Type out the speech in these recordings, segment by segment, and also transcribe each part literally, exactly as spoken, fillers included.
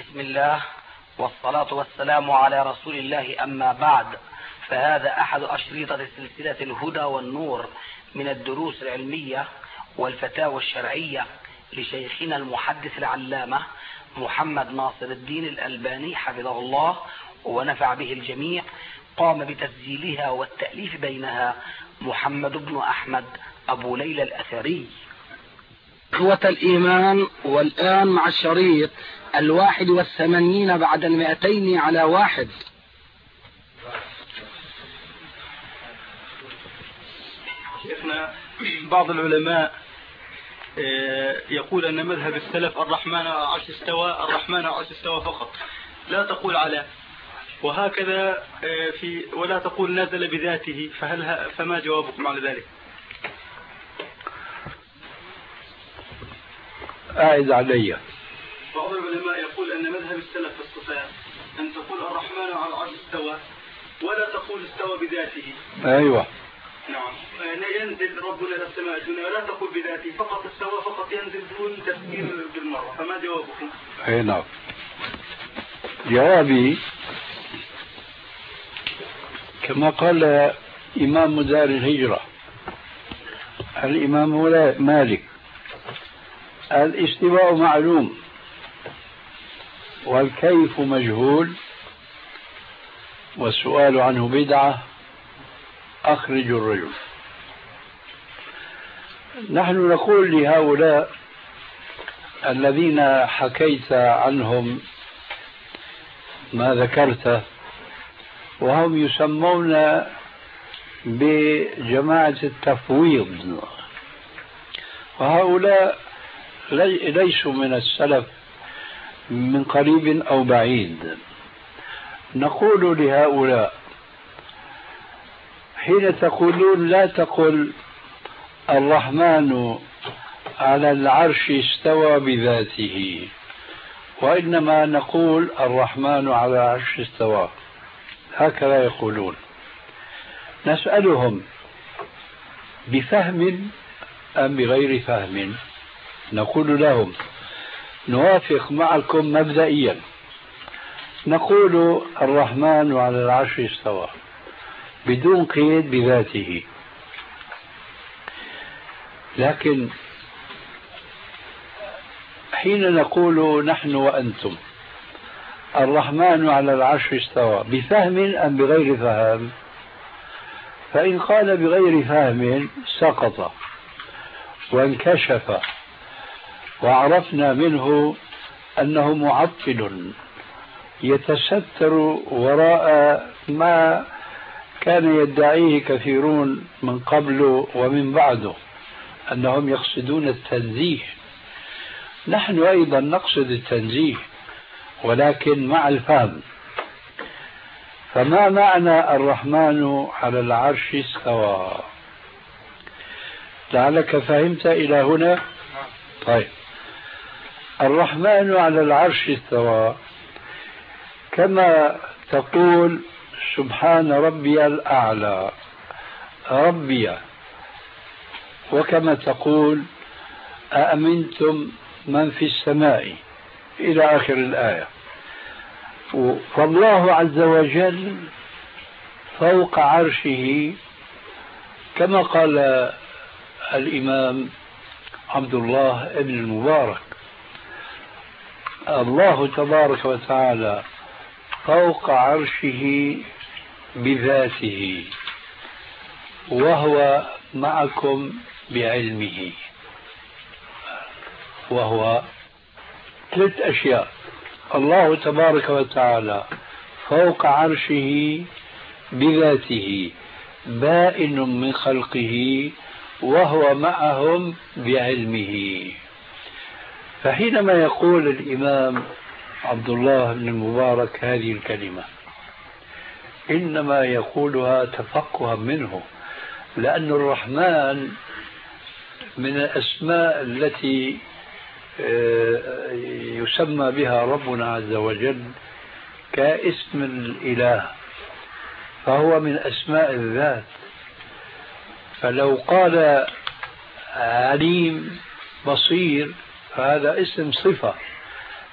بسم الله والصلاة والسلام على رسول الله، أما بعد، فهذا أحد أشريطة سلسلة الهدى والنور من الدروس العلمية والفتاوى الشرعية لشيخنا المحدث العلامة محمد ناصر الدين الألباني حفظه الله ونفع به الجميع. قام بتسجيلها والتأليف بينها محمد بن أحمد أبو ليلى الأثري. إخوة الإيمان، والآن مع الشريط الواحد والثمانين بعد المئتين على واحد. شيخنا، بعض العلماء يقول أن مذهب السلف الرحمن على العرش استوى، الرحمن على العرش استوى فقط، لا تقول على، وهكذا في ولا تقول نزل بذاته، فهل فما جوابكم على ذلك؟ أعد علي. بعض العلماء يقول أن مذهب السلف في الصفات أن تقول الرحمن على العرش استوى ولا تقول استوى بذاته. أيوة. نعم، ينزل ربنا إلى السماء الدنيا ولا تقول بذاته، فقط استوى، فقط ينزل دون تفكير بالمرة، فما جوابكم؟ أي نعم. جوابي كما قال إمام دار الهجرة الإمام مالك: الاستواء معلوم والكيف مجهول والسؤال عنه بدعة، أخرج الرجل. نحن نقول لهؤلاء الذين حكيت عنهم ما ذكرته، وهم يسمون بجماعة التفويض، وهؤلاء ليسوا من السلف من قريب أو بعيد. نقول لهؤلاء: حين تقولون لا تقل الرحمن على العرش استوى بذاته، وإنما نقول الرحمن على العرش استوى، هكذا يقولون. نسألهم: بفهم أم بغير فهم؟ نقول لهم: نوافق معكم مبدئيا، نقول الرحمن على العرش استوى بدون قيد بذاته، لكن حين نقول نحن وأنتم الرحمن على العرش استوى بفهم أم بغير فهم، فإن قال بغير فهم سقط وانكشف، وعرفنا منه أنه معطل يتستر وراء ما كان يدعيه كثيرون من قبله ومن بعده، أنهم يقصدون التنزيه. نحن أيضا نقصد التنزيه، ولكن مع الفهم. فما معنى الرحمن على العرش استوى؟ لعلك فهمت إلى هنا؟ طيب، الرحمن على العرش استوى كما تقول سبحان ربي الأعلى ربي، وكما تقول أأمنتم من في السماء إلى آخر الآية. فالله عز وجل فوق عرشه كما قال الإمام عبد الله بن المبارك: الله تبارك وتعالى فوق عرشه بذاته وهو معكم بعلمه. وهو ثلاث أشياء: الله تبارك وتعالى فوق عرشه بذاته بائن من خلقه وهو معهم بعلمه. فحينما يقول الإمام عبد الله بن المبارك هذه الكلمة إنما يقولها تفقها منه، لأن الرحمن من الأسماء التي يسمى بها ربنا عز وجل كاسم الإله، فهو من أسماء الذات. فلو قال عليم بصير فهذا اسم صفة،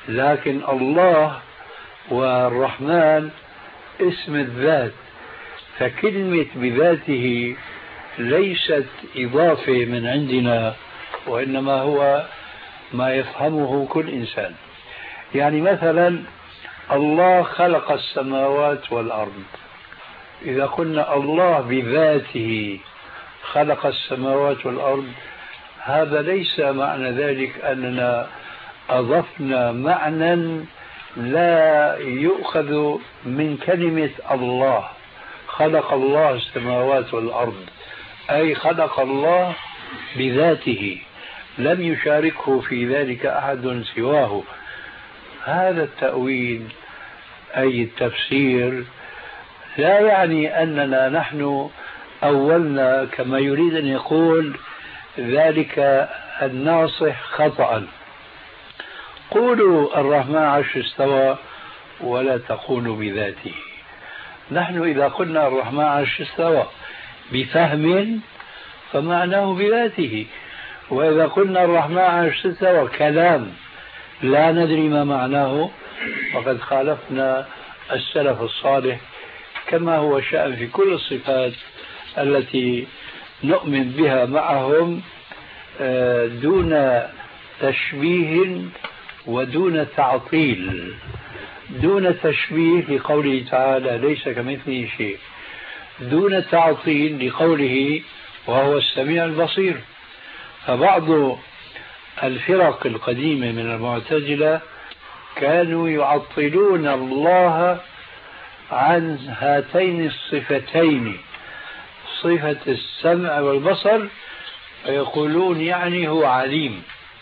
لكن الله والرحمن اسم الذات، فكلمة بذاته ليست إضافة من عندنا، وإنما هو ما يفهمه كل إنسان. يعني مثلا الله خلق السماوات والأرض، إذا قلنا الله بذاته خلق السماوات والأرض، هذا ليس معنى ذلك أننا أضفنا معنى لا يؤخذ من كلمة الله. خلق الله السماوات والأرض أي خلق الله بذاته، لم يشاركه في ذلك أحد سواه. هذا التأويل أي التفسير لا يعني أننا نحن أولنا كما يريد أن يقول ذلك الناصح خطأ. قولوا الرحمن عرش استوى ولا تقولوا بذاته. نحن إذا قلنا الرحمن عرش استوى بفهم فمعناه بذاته، وإذا قلنا الرحمن عرش استوى كلام لا ندري ما معناه وقد خالفنا السلف الصالح، كما هو شأن في كل الصفات التي نؤمن بها معهم دون تشبيه ودون تعطيل. دون تشبيه لقوله تعالى ليس كمثله شيء، دون تعطيل لقوله وهو السميع البصير. فبعض الفرق القديمة من المعتزلة كانوا يعطلون الله عن هاتين الصفتين، صفة السمع والبصر، ويقولون يعني هو عليم.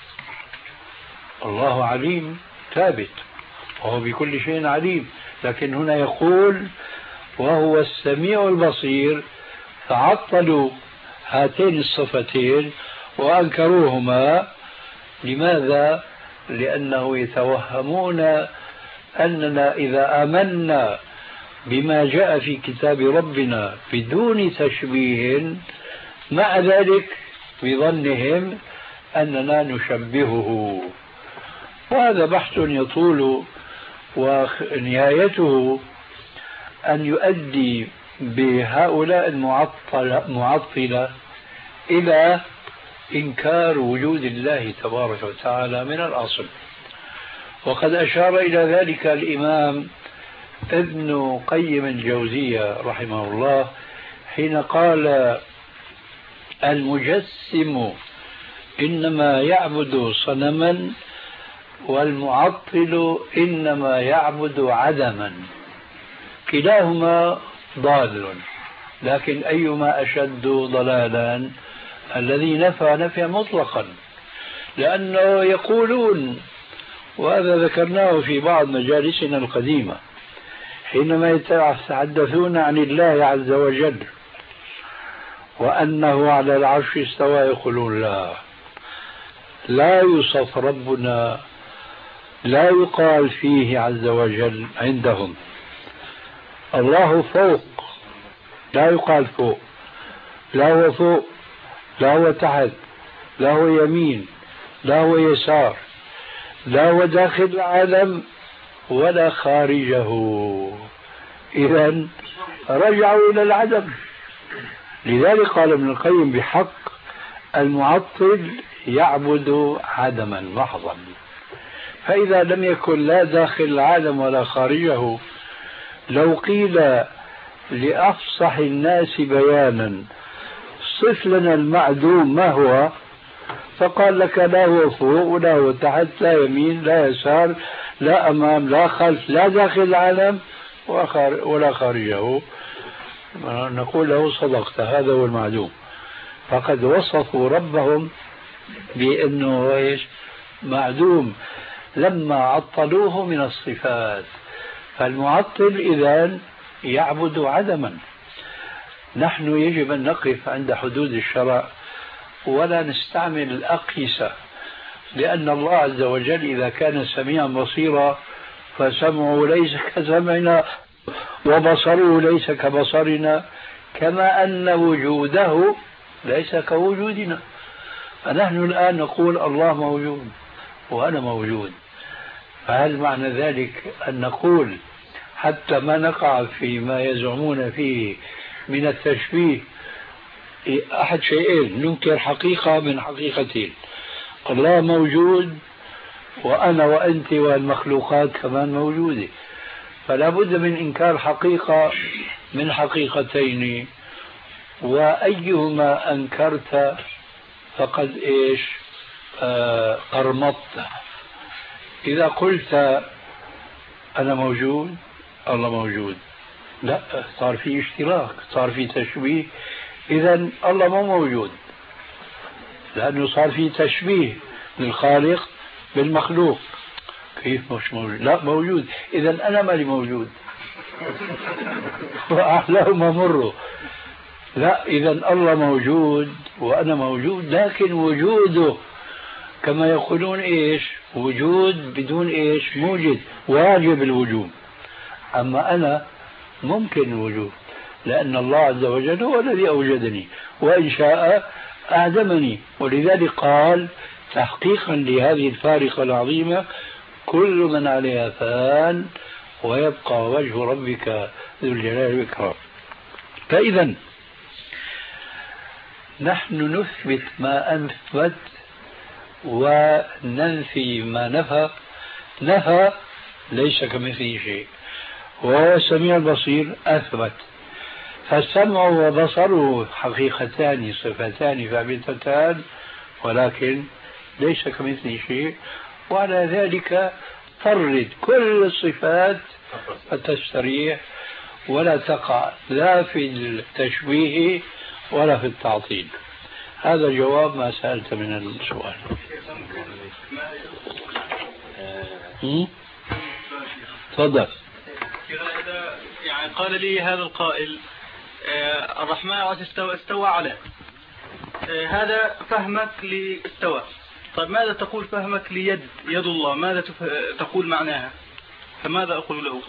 الله عليم ثابت وهو بكل شيء عليم، لكن هنا يقول وهو السميع البصير، فعطلوا هاتين الصفتين وأنكروهما. لماذا؟ لأنه يتوهمون أننا إذا آمنا بما جاء في كتاب ربنا بدون تشبيه، مع ذلك بظنهم أننا نشبهه. وهذا بحث يطول ونهايته أن يؤدي بهؤلاء المعطلة إلى إنكار وجود الله تبارك وتعالى من الأصل. وقد أشار إلى ذلك الإمام ابن قيم الجوزية رحمه الله حين قال المجسم إنما يعبد صنما والمعطل إنما يعبد عدما، كلاهما ضال، لكن أيما أشد ضلالا؟ الذي نفى نفيا مطلقا، لأنه يقولون، وهذا ذكرناه في بعض مجالسنا القديمة، حينما يتحدثون عن الله عز وجل وأنه على العرش استوى يقولون لا لا يوصف ربنا، لا يقال فيه عز وجل عندهم الله فوق، لا يقال فوق، لا هو فوق، لا هو تحت، لا هو يمين، لا هو يسار، لا هو داخل العالم ولا خارجه. إذن رجعوا إلى العدم. لذلك قال ابن القيم بحق المعطل يعبد عدما محضا. فإذا لم يكن لا داخل العالم ولا خارجه، لو قيل لأفصح الناس بيانا صف لنا المعدوم ما هو، فقال لك لا هو فوق ولا هو تحت، لا يمين لا يسار، لا أمام لا خلف، لا داخل العالم ولا خارجه، نقول له صدقت، هذا هو المعدوم. فقد وصفوا ربهم بأنه إيش؟ معدوم لما عطلوه من الصفات. فالمعطل إذن يعبد عدما. نحن يجب أن نقف عند حدود الشرع ولا نستعمل الأقيسة، لأن الله عز وجل إذا كان سميعا بصيرا فسمعه ليس كسمعنا وبصره ليس كبصرنا، كما أن وجوده ليس كوجودنا. فنحن الآن نقول الله موجود وأنا موجود، فهل معنى ذلك أن نقول حتى ما نقع فيما يزعمون فيه من التشبيه أحد شيئين، ننكر حقيقة من حقيقتين، الله موجود وأنا وأنت والمخلوقات كمان موجودة، فلا بد من إنكار حقيقة من حقيقتين، وأيهما أنكرت فقد إيش آه أرمطت. إذا قلت أنا موجود الله موجود، لا، صار في اشتراك، صار في تشبيه، إذا الله مو موجود، لأنه صار في تشبيه للخالق بالمخلوق. كيف مش موجود؟ لا موجود، إذا أنا مالي موجود وأحلاهما مروا. لا، إذا الله موجود وأنا موجود، لكن وجوده كما يقولون إيش؟ وجود بدون إيش؟ موجد، واجب الوجود. أما أنا ممكن الوجود، لأن الله عز وجل هو الذي أوجدني، وإن شاء أعدمني. ولذلك قال تحقيقا لهذه الفارقة العظيمة: كل من عليها فان ويبقى وجه ربك ذو الجلال والإكرام. فإذا نحن نثبت ما أثبت وننفي ما نفى. نفى ليس كمثله شيء، وهو السميع البصير أثبت. فالسمع وبصره حقيقتان صفتان ثابتتان، ولكن ليس كمثله شيء، وعلى ذلك فرد كل الصفات فتستريح ولا تقع لا في التشبيه ولا في التعطيل. هذا جواب ما سألت من السؤال. تفضل. إذا يعني قال لي هذا القائل آه الرحمن استوى, استوى على آه هذا فهمك لاستوى، طيب ماذا تقول فهمك ليد يد الله؟ ماذا تقول معناها؟ فماذا أقول له؟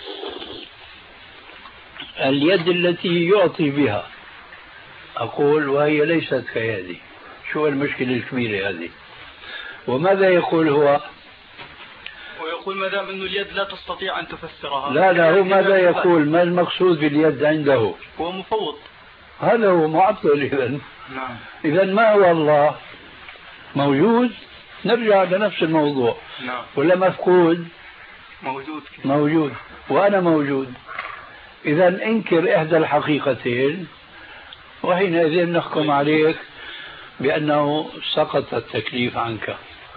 اليد التي يعطي بها أقول وهي ليست كيدي. شو المشكلة الكبيرة هذه؟ وماذا يقول هو؟ ويقول ما دام أنه اليد لا تستطيع أن تفسرها. لا لا، هو ماذا يقول؟ ما المقصود باليد عنده؟ هو مفوض. هذا هو معطل. إذا نعم. إذا ما هو الله؟ موجود؟ نرجع لنفس الموضوع. نعم. ولا مفقود؟ موجود. موجود، وأنا موجود. إذا انكر إحدى الحقيقتين وحينئذ نحكم عليك بأنه سقط التكليف عنك.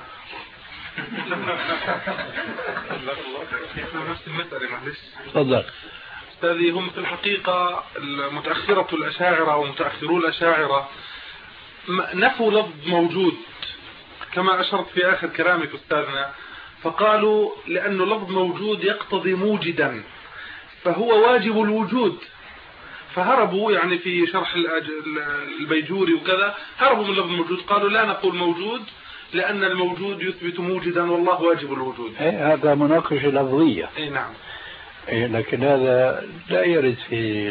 نفس المسألة معلش. تفضل. أستاذي، هم في الحقيقة المتأخرة الأشاعرة ومتأخرو الأشاعرة نفوا لفظ موجود كما أشرت في آخر كلامك أستاذنا، فقالوا لأنه لفظ موجود يقتضي موجدا فهو واجب الوجود، فهربوا يعني في شرح البيجوري وكذا هربوا من لفظ موجود، قالوا لا نقول موجود لأن الموجود يثبت موجدا والله واجب الوجود. إيه هذا مناقشة لفظية. إيه نعم. إيه لكن هذا لا يرد في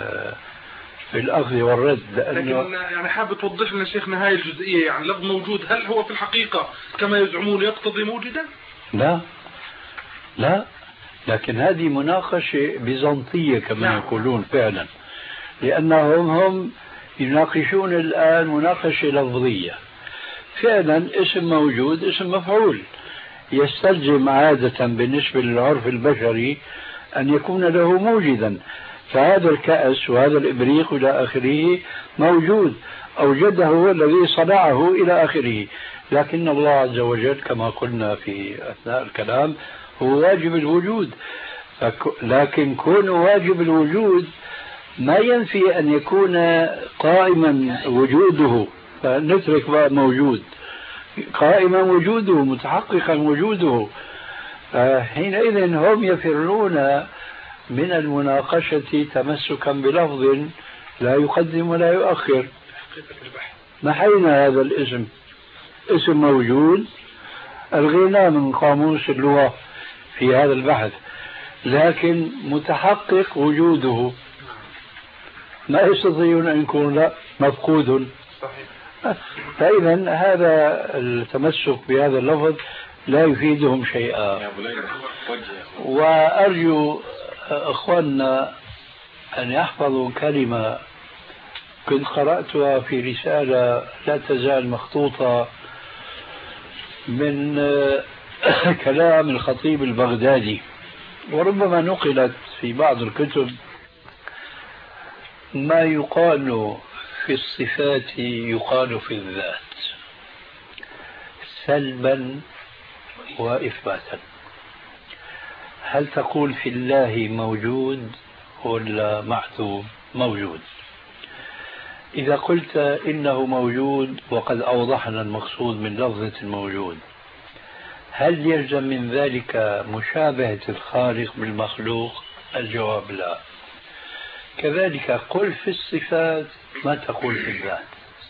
في الأخذ والرد. لكن يعني حابب توضح لنا شيخنا هاي الجزئية، يعني لفظ موجود هل هو في الحقيقة كما يزعمون يقتضي موجدا؟ لا لا، لكن هذه مناقشة بيزنطية كما نعم. يقولون فعلا، لأنهم هم يناقشون الآن مناقشة لفظية. فعلا اسم موجود اسم مفعول، يستلزم عادة بالنسبة للعرف البشري أن يكون له موجدا، فهذا الكأس وهذا الإبريق إلى آخره موجود، أوجده هو الذي صنعه إلى آخره. لكن الله عز وجل كما قلنا في أثناء الكلام هو واجب الوجود، لكن كون واجب الوجود ما ينفي أن يكون قائما وجوده، فنترك بقى موجود، قائما وجوده متحققا وجوده. حينئذ هم يفرون من المناقشة تمسكا بلفظ لا يقدم ولا يؤخر. محينا هذا الاسم، اسم موجود الغنى من قاموس اللغة في هذا البحث، لكن متحقق وجوده ما يستطيعون أن يكون لا مفقود. فإذا هذا التمسك بهذا اللفظ لا يفيدهم شيئا. وأرجو أخواننا أن يحفظوا كلمة كنت قرأتها في رسالة لا تزال مخطوطة من كلام الخطيب البغدادي، وربما نقلت في بعض الكتب. ما يقال في الصفات يقال في الذات سلبا وإثباتا. هل تقول في الله موجود ولا محذوف؟ موجود. إذا قلت إنه موجود وقد أوضحنا المقصود من لفظة الموجود، هل يلزم من ذلك مشابهة الخالق بالمخلوق؟ الجواب لا. كذلك قل في الصفات ما تقول في الذات.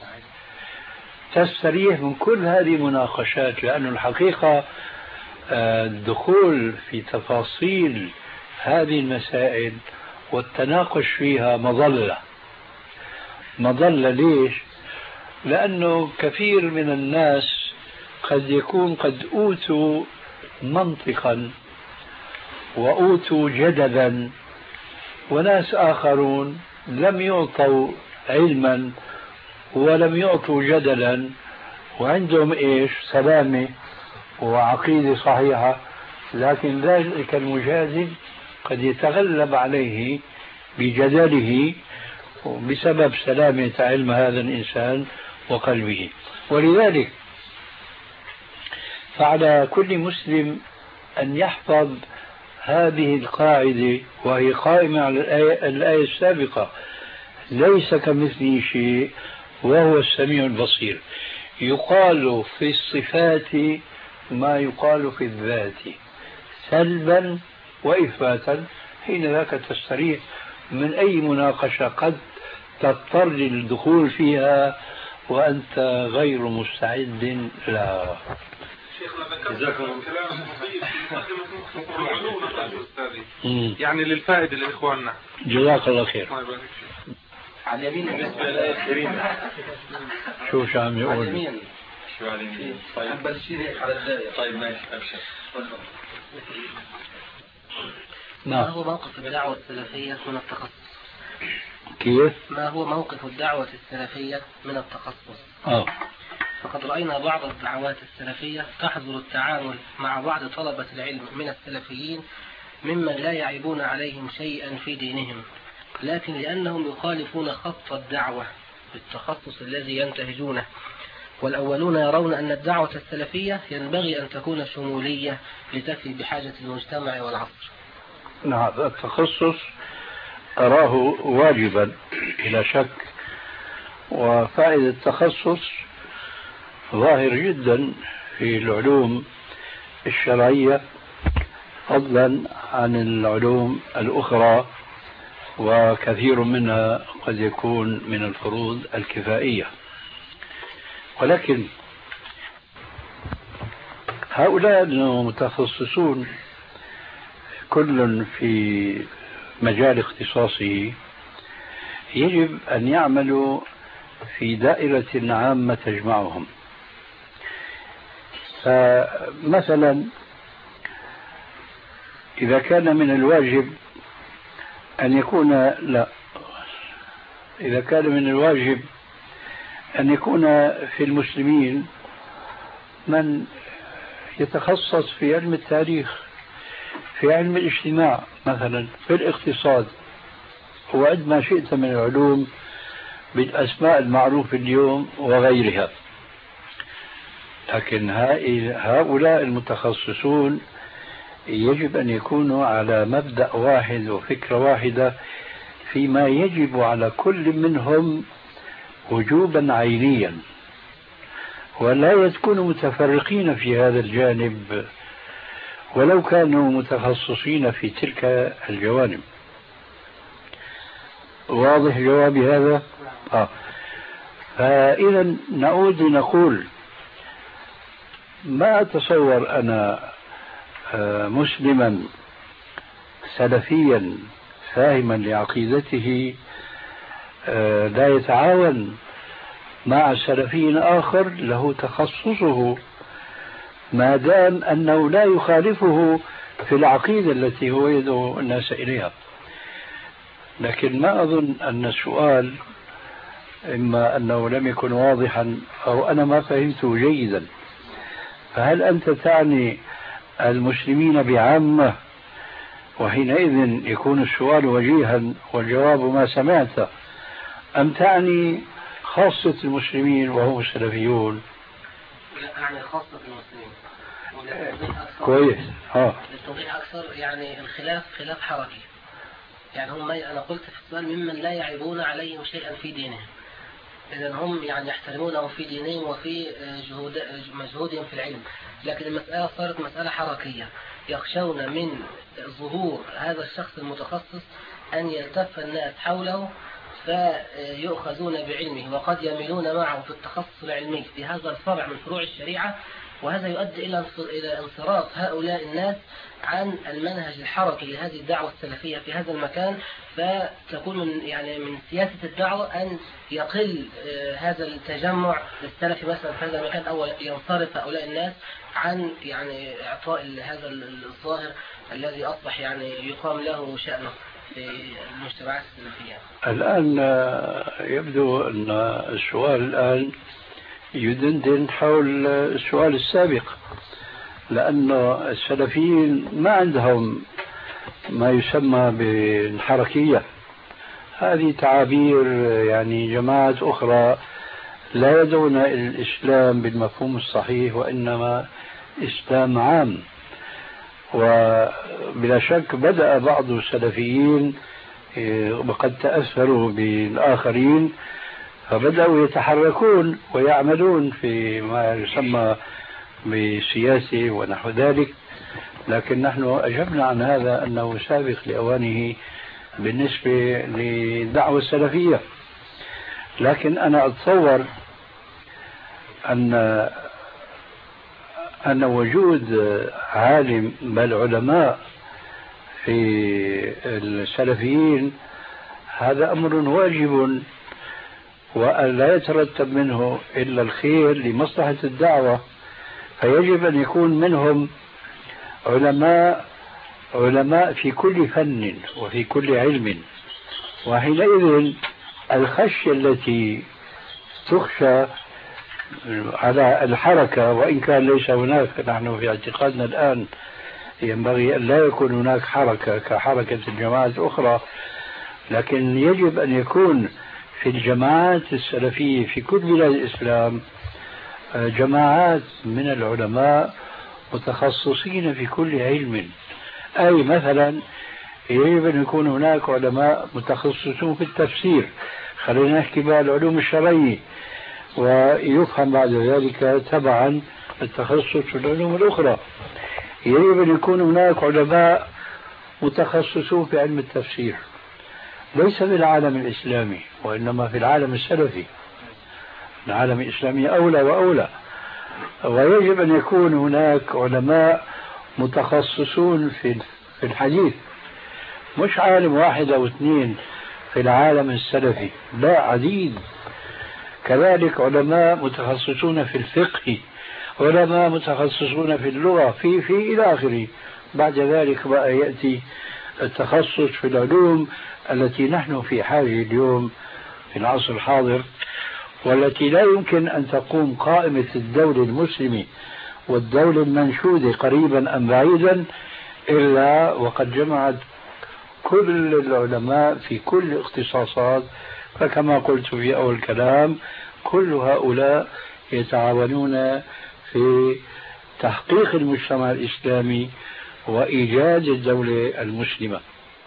تستريح من كل هذه المناقشات، لأن الحقيقة الدخول في تفاصيل هذه المسائل والتناقش فيها مظلة مظلة. ليش؟ لأنه كثير من الناس قد يكون قد أوتوا منطقا وأوتوا جدلا، وناس آخرون لم يعطوا علما ولم يعطوا جدلا، وعندهم إيش؟ سلامة وعقيدة صحيحة، لكن ذلك المجادل قد يتغلب عليه بجدله بسبب سلامة علم هذا الإنسان وقلبه. ولذلك فعلى كل مسلم أن يحفظ هذه القاعدة، وهي قائمة على الآية, الآية السابقة: ليس كمثله شيء وهو السميع البصير. يقال في الصفات ما يقال في الذات سلبا وإثباتا. حين ذاك تستريح من أي مناقشة قد تضطر للدخول فيها وأنت غير مستعد لها. يعني للفائدة لإخواننا. جزاك الله خير. على اليمين بالنسبة للآية الكريمة. شو شو عم يقول؟ على اليمين. شو على اليمين؟ طيب بلشين هيك على الداية. طيب ماشي أبشر. ما هو موقف الدعوة السلفية من التخصص؟ كيف؟ ما هو موقف الدعوة السلفية من التخصص؟ آه. فقد رأينا بعض الدعوات السلفية تحظر التعامل مع بعض طلبة العلم من السلفيين ممن لا يعيبون عليهم شيئا في دينهم، لكن لأنهم يخالفون خط الدعوة بالتخصص الذي ينتهجونه. والأولون يرون أن الدعوة السلفية ينبغي أن تكون شمولية لتفي بحاجة المجتمع والعصر. نعم، التخصص أراه واجبا بلا شك، وفائدة التخصص ظاهر جدا في العلوم الشرعية فضلا عن العلوم الأخرى، وكثير منها قد يكون من الفروض الكفائية. ولكن هؤلاء المتخصصون كل في مجال اختصاصه يجب أن يعملوا في دائرة عامة تجمعهم. فمثلا إذا كان من الواجب أن يكون لا إذا كان من الواجب أن يكون في المسلمين من يتخصص في علم التاريخ، في علم الاجتماع مثلا، في الاقتصاد، وعد ما شئت من العلوم بالأسماء المعروفة اليوم وغيرها. لكن هؤلاء المتخصصون يجب أن يكونوا على مبدأ واحد وفكرة واحدة فيما يجب على كل منهم وجوبا عينيا، ولا يكونوا متفرقين في هذا الجانب ولو كانوا متخصصين في تلك الجوانب. واضح جوابي هذا؟ آه. فإذا نعود نقول ما أتصور أنا مسلما سلفيا فاهما لعقيدته لا يتعاون مع سلفي آخر له تخصصه ما دام أنه لا يخالفه في العقيدة التي هو يدعو الناس إليها. لكن ما أظن أن السؤال إما أنه لم يكن واضحا أو أنا ما فهمته جيدا. فهل أنت تعني المسلمين بعامة وحينئذ يكون السؤال وجيها والجواب ما سمعت، أم تعني خاصة المسلمين وهم السلفيون؟ لا أعني خاصة المسلمين. كويس. ها. للتوضيح أكثر يعني الخلاف خلاف حركي. يعني هم أنا قلت في السؤال ممن لا يعيبون عليهم شيئا في دينهم. إذن هم يعني يحترمونهم في دينهم وفي جهود مجهودهم في العلم. لكن المسألة صارت مسألة حركية، يخشون من ظهور هذا الشخص المتخصص أن يلتف الناس حوله فيؤخذون بعلمه، وقد يميلون معه في التخصص العلمي في هذا الفرع من فروع الشريعة، وهذا يؤدي إلى انصراف هؤلاء الناس عن المنهج الحركي لهذه الدعوة السلفية في هذا المكان. فتكون من يعني من سياسة الدعوة أن يقل هذا التجمع للسلفي مثلا في هذا المكان، أو ينصرف هؤلاء الناس عن يعني إعطاء هذا الظاهر الذي أصبح يعني يقام له شأنه في المجتمعات السلفية. الآن يبدو أن السؤال الآن يدندن حول السؤال السابق، لأن السلفيين ما عندهم ما يسمى بالحركية. هذه تعابير يعني جماعات أخرى لا يدعون إلى الإسلام بالمفهوم الصحيح، وإنما إسلام عام. وبلا شك بدأ بعض السلفيين وقد تأثروا بالآخرين فبدأوا يتحركون ويعملون في ما يسمى بسياسة ونحو ذلك، لكن نحن أجبنا عن هذا أنه سابق لأوانه بالنسبة للدعوة السلفية. لكن أنا أتصور أن أن وجود عالم بل علماء في السلفيين هذا أمر واجب، ولا يترتب منه إلا الخير لمصلحة الدعوة، فيجب أن يكون منهم علماء علماء في كل فن وفي كل علم. وحينئذ الخشية التي تخشى على الحركة، وإن كان ليس هناك، نحن في اعتقادنا الآن ينبغي أن لا يكون هناك حركة كحركة الجماعات الأخرى، لكن يجب أن يكون في الجماعات السلفية في كل بلاد الإسلام جماعات من العلماء متخصصين في كل علم. أي مثلا يجب أن يكون هناك علماء متخصصون في التفسير، خلينا نحكي بقى العلوم الشرعية، ويفهم بعد ذلك تبعا التخصص في العلوم الأخرى. يجب أن يكون هناك علماء متخصصون في علم التفسير، ليس في العالم الإسلامي وإنما في العالم السلفي. العالم الإسلامي أولى وأولى. ويجب أن يكون هناك علماء متخصصون في في الحديث، مش عالم واحد أو اثنين في العالم السلفي، لا، عديد. كذلك علماء متخصصون في الفقه، علماء متخصصون في اللغة، في في إلى آخره. بعد ذلك بقى يأتي التخصص في العلوم التي نحن في حاجة اليوم في العصر الحاضر، والتي لا يمكن أن تقوم قائمة الدولة المسلمة والدولة المنشودة قريبا أم بعيدا إلا وقد جمعت كل العلماء في كل الاختصاصات. فكما قلت في أول كلام، كل هؤلاء يتعاونون في تحقيق المجتمع الإسلامي وإيجاد الدولة المسلمة.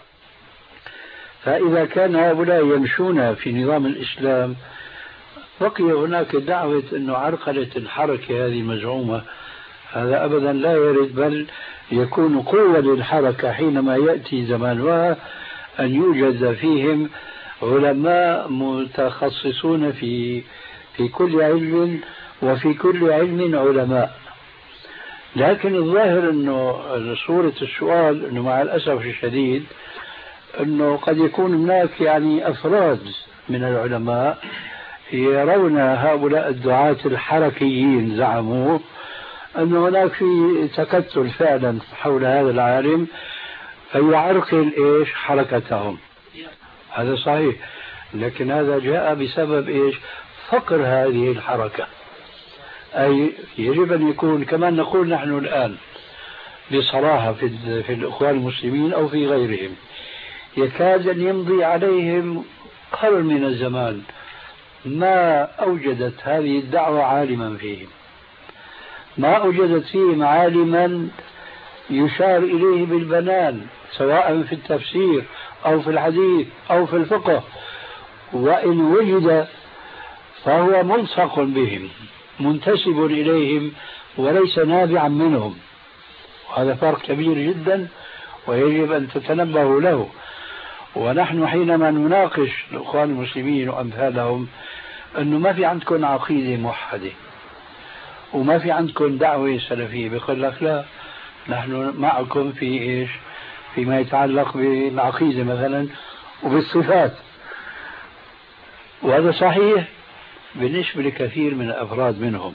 فإذا كان هؤلاء يمشون في نظام الإسلام، بقي هناك دعوة أنه عرقلة الحركة هذه المزعومة، هذا أبدا لا يرد، بل يكون قوة للحركة حينما يأتي زمانها أن يوجد فيهم علماء متخصصون في في كل علم، وفي كل علم علماء. لكن الظاهر أنه صورة السؤال أنه مع الأسف الشديد أنه قد يكون هناك يعني أفراد من العلماء يرون هؤلاء الدعاة الحركيين زعموا أن هناك في تكتل فعلا حول هذا العالم فيعرقل إيش حركتهم، هذا صحيح، لكن هذا جاء بسبب إيش فقر هذه الحركة. أي يجب أن يكون كما نقول نحن الآن بصراحة في, في الإخوان المسلمين أو في غيرهم، يكاد أن يمضي عليهم قرن من الزمان ما أوجدت هذه الدعوة عالما فيهم، ما أوجدت فيهم عالما يشار إليه بالبنان سواء في التفسير أو في الحديث أو في الفقه، وإن وجد فهو ملصق بهم منتسب إليهم وليس نابعا منهم، وهذا فرق كبير جدا ويجب أن تتنبهوا له. ونحن حينما نناقش الإخوان المسلمين وأمثالهم أنه ما في عندكم عقيدة موحدة وما في عندكم دعوة سلفية، بيقول لك لا نحن معكم في إيش فيما يتعلق بالعقيدة مثلا وبالصفات، وهذا صحيح بالنسبة لكثير من الأفراد منهم،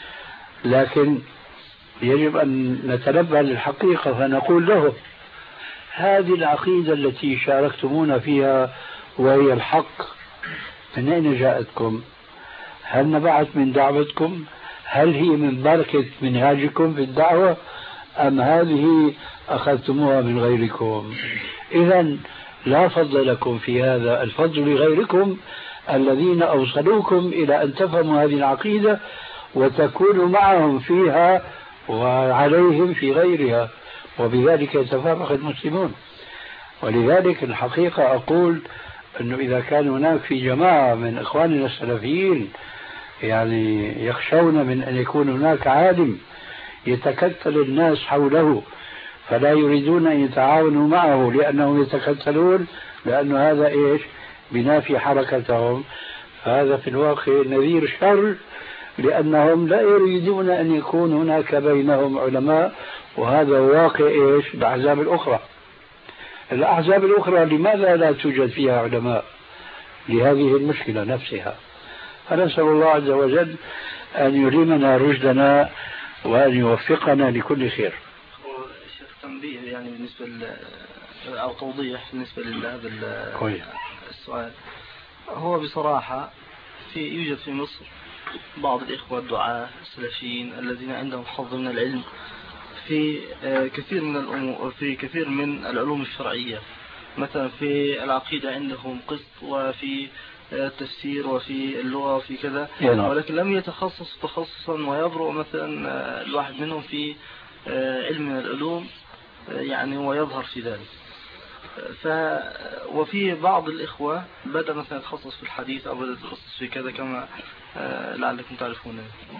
لكن يجب أن نتنبه للحقيقة فنقول له هذه العقيدة التي شاركتمونا فيها وهي الحق من أين جاءتكم؟ هل نبعت من دعوتكم؟ هل هي من بركة منهاجكم في الدعوة أم هذه أخذتموها من غيركم؟ إذن لا فضل لكم في هذا، الفضل لغيركم الذين أوصلوكم إلى أن تفهموا هذه العقيدة وتكونوا معهم فيها وعليهم في غيرها، وبذلك يتفرق المسلمون. ولذلك الحقيقة أقول أنه إذا كان هناك في جماعة من إخواننا السلفيين يعني يخشون من أن يكون هناك عالم يتكتل الناس حوله فلا يريدون أن يتعاونوا معه لأنهم يتكتلون، لأن هذا إيش بنافي حركتهم، فهذا في الواقع نذير شر، لأنهم لا يريدون أن يكون هناك بينهم علماء، وهذا واقع إيش الأحزاب الأخرى. الأحزاب الأخرى لماذا لا توجد فيها علماء لهذه المشكلة نفسها؟ فنسأل الله عز وجل أن يلهمنا رشدنا وأن يوفقنا لكل خير. الشيخ تنبيه يعني بالنسبة أو توضيح بالنسبة لهذا السؤال، هو بصراحة في يوجد في مصر بعض الإخوة الدعاة السلفيين الذين عندهم حظ من العلم في كثير من الأمور، في كثير من العلوم الشرعية، مثلا في العقيدة عندهم قسط وفي التفسير وفي اللغة وفي كذا، ولكن لم يتخصص تخصصا ويبرؤ مثلا الواحد منهم في علم من العلوم يعني ويظهر في ذلك. ف وفي بعض الإخوة بدأ مثلا يتخصص في الحديث أو بدأ يتخصص في كذا كما لعلكم تعرفون.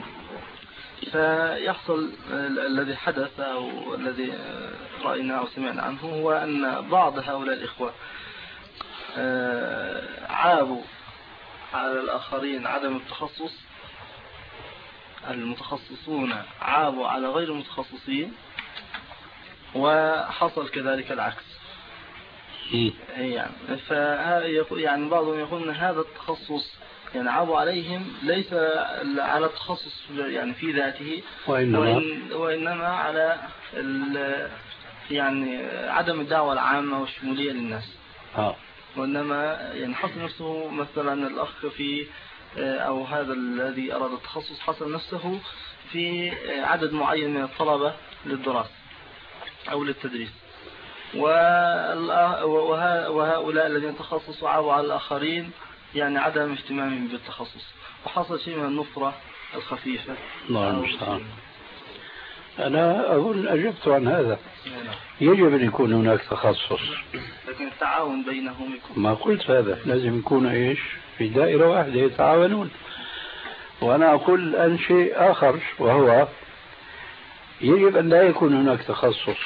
فيحصل الذي حدث أو الذي رأينا أو سمعنا عنه هو أن بعض هؤلاء الإخوة عابوا على الآخرين عدم التخصص، المتخصصون عابوا على غير المتخصصين، وحصل كذلك العكس. يعني يعني بعضهم يقول أن هذا التخصص يعني عابوا عليهم ليس على التخصص يعني في ذاته، وإنما, وإنما على يعني عدم الدعوة العامة والشمولية للناس. آه. وإنما يعني حصل نفسه مثلا الأخ في أو هذا الذي أراد التخصص حصل نفسه في عدد معين من الطلبة للدراسة أو للتدريس، وهؤلاء الذين تخصصوا عابوا على الآخرين يعني عدم اهتمامهم بالتخصص، وحصل شيء من النفرة الخفيفة. الله المستعان. أنا أقول أجبت عن هذا، يجب أن يكون هناك تخصص، لكن التعاون بينهم يكون. ما قلت هذا، لازم يكونوا إيش في دائرة واحدة يتعاونون. وأنا أقول الآن شيء آخر، وهو يجب أن لا يكون هناك تخصص،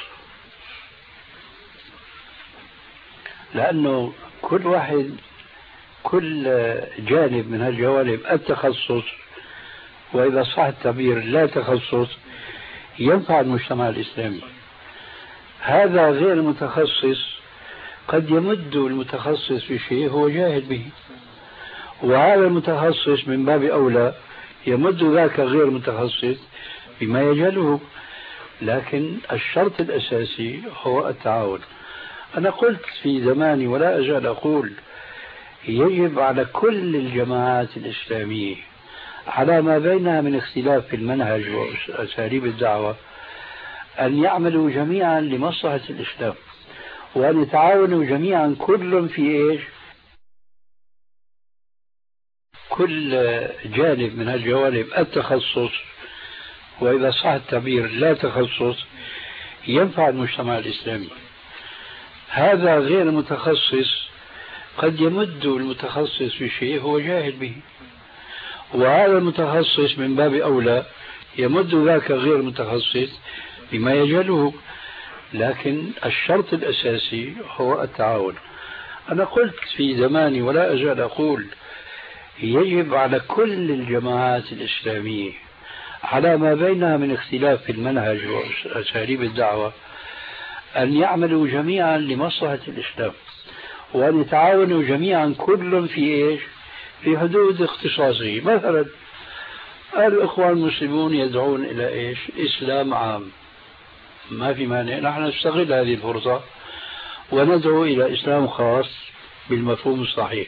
لأنه كل واحد كل جانب من هالجوانب التخصص، وإذا صح التعبير لا تخصص، ينفع المجتمع الإسلامي. هذا غير المتخصص قد يمد المتخصص في شيء هو جاهل به، وهذا المتخصص من باب أولى يمد ذاك غير متخصص بما يجهله، لكن الشرط الأساسي هو التعاون. أنا قلت في زماني ولا أزال أقول يجب على كل الجماعات الإسلامية على ما بينها من اختلاف في المنهج وأساليب الدعوة أن يعملوا جميعا لمصلحة الإسلام، وأن يتعاونوا جميعا كل في إيش؟ كل جانب من هالجوانب التخصص، وإذا صح التعبير لا تخصص، ينفع المجتمع الإسلامي. هذا غير المتخصص قد يمد المتخصص بشيء هو جاهل به، وهذا المتخصص من باب أولى يمد ذاك غير المتخصص بما يجهله، لكن الشرط الأساسي هو التعاون. أنا قلت في زماني ولا أزال أقول يجب على كل الجماعات الإسلامية على ما بينها من اختلاف في المنهج وأساليب الدعوة أن يعملوا جميعا لمصلحة الإسلام، وأن يتعاونوا جميعا كل في إيش؟ في حدود اختصاصه. مثلا الإخوان المسلمون يدعون إلى إيش؟ إسلام عام، ما في مانع نحن نستغل هذه الفرصة وندعو إلى إسلام خاص بالمفهوم الصحيح.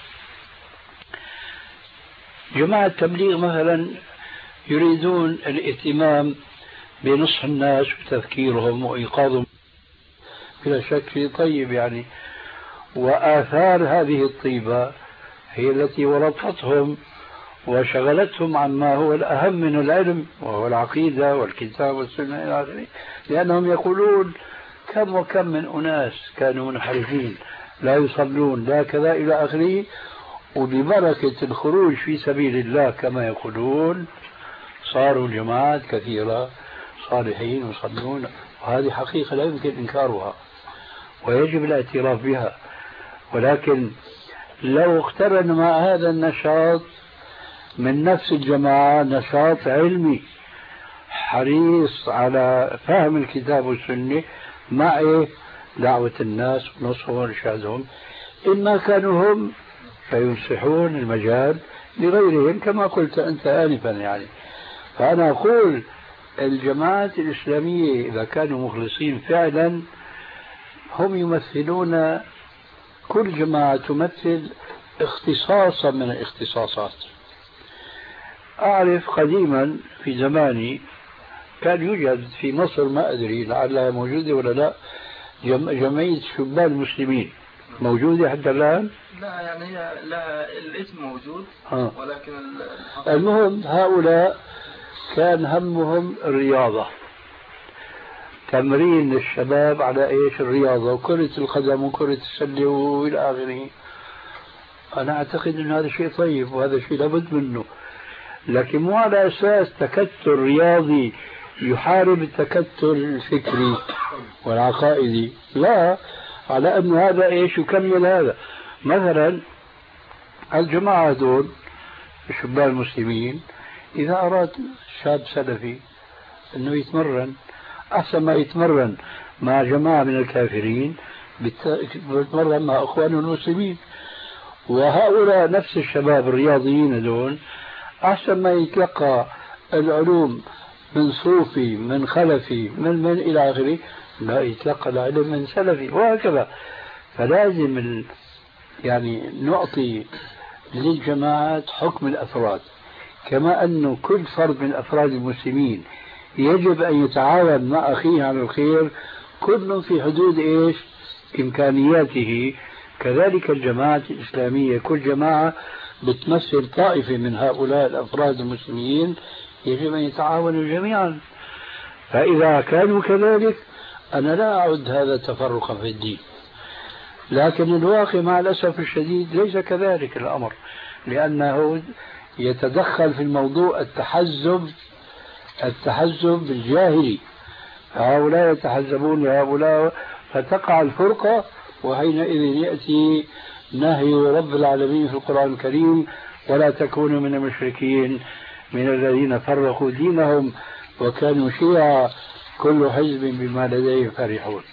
جماعة التبليغ مثلا يريدون الاهتمام بنصح الناس وتذكيرهم وإيقاظهم، بلا شك شيء طيب يعني، وآثار هذه الطيبة هي التي ورطتهم وشغلتهم عما هو الأهم من العلم وهو العقيدة والكتاب والسنة إلى آخره، لأنهم يقولون كم وكم من أناس كانوا منحرفين لا يصلون لا كذا إلى آخره، وببركة الخروج في سبيل الله كما يقولون صاروا جماعات كثيرة صالحين يصلون، وهذه حقيقة لا يمكن إنكارها ويجب الاعتراف بها. ولكن لو اقترن مع هذا النشاط من نفس الجماعة نشاط علمي حريص على فهم الكتاب والسنة مع إيه؟ دعوة الناس ونصحهم وإرشادهم، إما كانوا هم فينصحون المجال لغيرهم كما قلت أنت آنفا يعني. فأنا أقول الجماعات الإسلامية إذا كانوا مخلصين فعلا هم يمثلون، كل جماعة تمثل اختصاصا من الاختصاصات. أعرف قديما في زماني كان يوجد في مصر، ما أدري لعلها موجودة ولا لا، جمعية شبان المسلمين، موجودة حتى الآن؟ لا يعني هي لا الاسم موجود آه. ولكن المهم هؤلاء كان همهم الرياضة، تمرين الشباب على ايش؟ الرياضة وكرة القدم وكرة السلة والى اخره. انا اعتقد ان هذا شيء طيب وهذا شيء لابد منه، لكن مو على اساس تكتل رياضي يحارب التكتل الفكري والعقائدي، لا، على ان هذا ايش يكمل هذا. مثلا الجماعة هذول الشباب المسلمين اذا اراد شاب سلفي انه يتمرن، أحسن ما يتمرن مع جماعة من الكافرين يتمرن مع أخوانه المسلمين. وهؤلاء نفس الشباب الرياضيين دون أحسن ما يتلقى العلوم من صوفي من خلفي من من إلى آخره، لا يتلقى العلم من سلفي وهكذا. فلازم ال... يعني نعطي للجماعات حكم الأفراد، كما أنه كل فرد من أفراد المسلمين يجب أن يتعاون مع أخيه على الخير كل في حدود إيش؟ إمكانياته. كذلك الجماعة الإسلامية كل جماعة بتمثل طائفة من هؤلاء الأفراد المسلمين يجب أن يتعاونوا جميعا. فإذا كانوا كذلك أنا لا أعد هذا تفرقا في الدين، لكن الواقع مع الأسف الشديد ليس كذلك الأمر، لأنه يتدخل في الموضوع التحزب التحزب الجاهلي، هؤلاء يتحزبون لهؤلاء فتقع الفرقة، وحينئذ يأتي نهي رب العالمين في القرآن الكريم ولا تكونوا من المشركين من الذين فرقوا دينهم وكانوا شيعا كل حزب بما لديهم فرحون.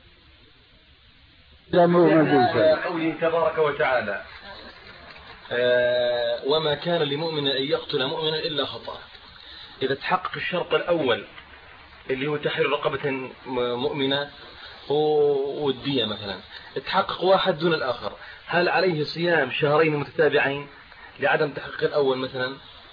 قوله تبارك وتعالى آه وما كان لمؤمن أن يقتل مؤمنا إلا خطأ. إذا تحقق الشرط الأول اللي هو تحرير رقبة مؤمنة والدية مثلا، تحقق واحد دون الآخر، هل عليه صيام شهرين متتابعين لعدم تحقيق الأول مثلا؟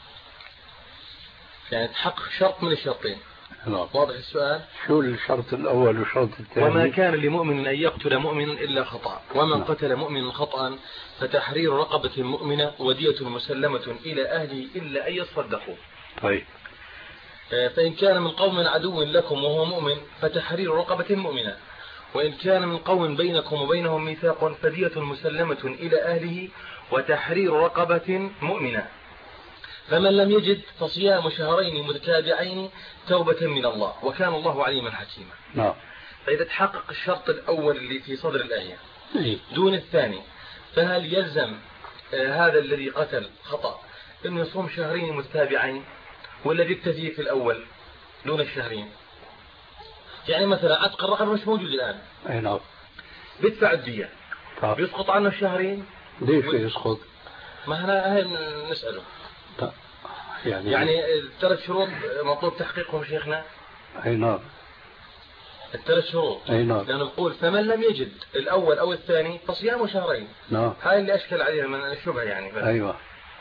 يعني تحقق شرط من الشرطين. واضح السؤال؟ شو الشرط الأول والشرط الثاني؟ وما كان لمؤمن أن يقتل مؤمن إلا خطأ، ومن لا. قتل مؤمن خطأ فتحرير رقبة مؤمنة ودية مسلمة إلى أهله إلا أن يصدقوا. طيب. فإن كان من قوم عدو لكم وهو مؤمن فتحرير رقبة مؤمنة، وإن كان من قوم بينكم وبينهم ميثاق فدية مسلمة إلى أهله وتحرير رقبة مؤمنة. فمن لم يجد فصيام شهرين متتابعين توبة من الله وكان الله عليما حكيما. نعم. فإذا تحقق الشرط الأول اللي في صدر الآية دون الثاني، فهل يلزم آه هذا الذي قتل خطأ أنه يصوم شهرين متتابعين ولا بيكتفي في الأول دون الشهرين؟ يعني مثلا عتق الرقبة مش موجود الآن. أي نعم. بيدفع الدية. طب. بيسقط عنه الشهرين. ليش يسقط؟ ما هنا هاي نسأله. طب. يعني يعني الثلاث شروط مطلوب تحقيقهم شيخنا. أي نعم. الثلاث شروط. أي نعم. لأنه بقول فمن لم يجد الأول أو الثاني فصيام شهرين. نعم. هاي اللي أشكل عليها من الشبهة يعني. أيوة.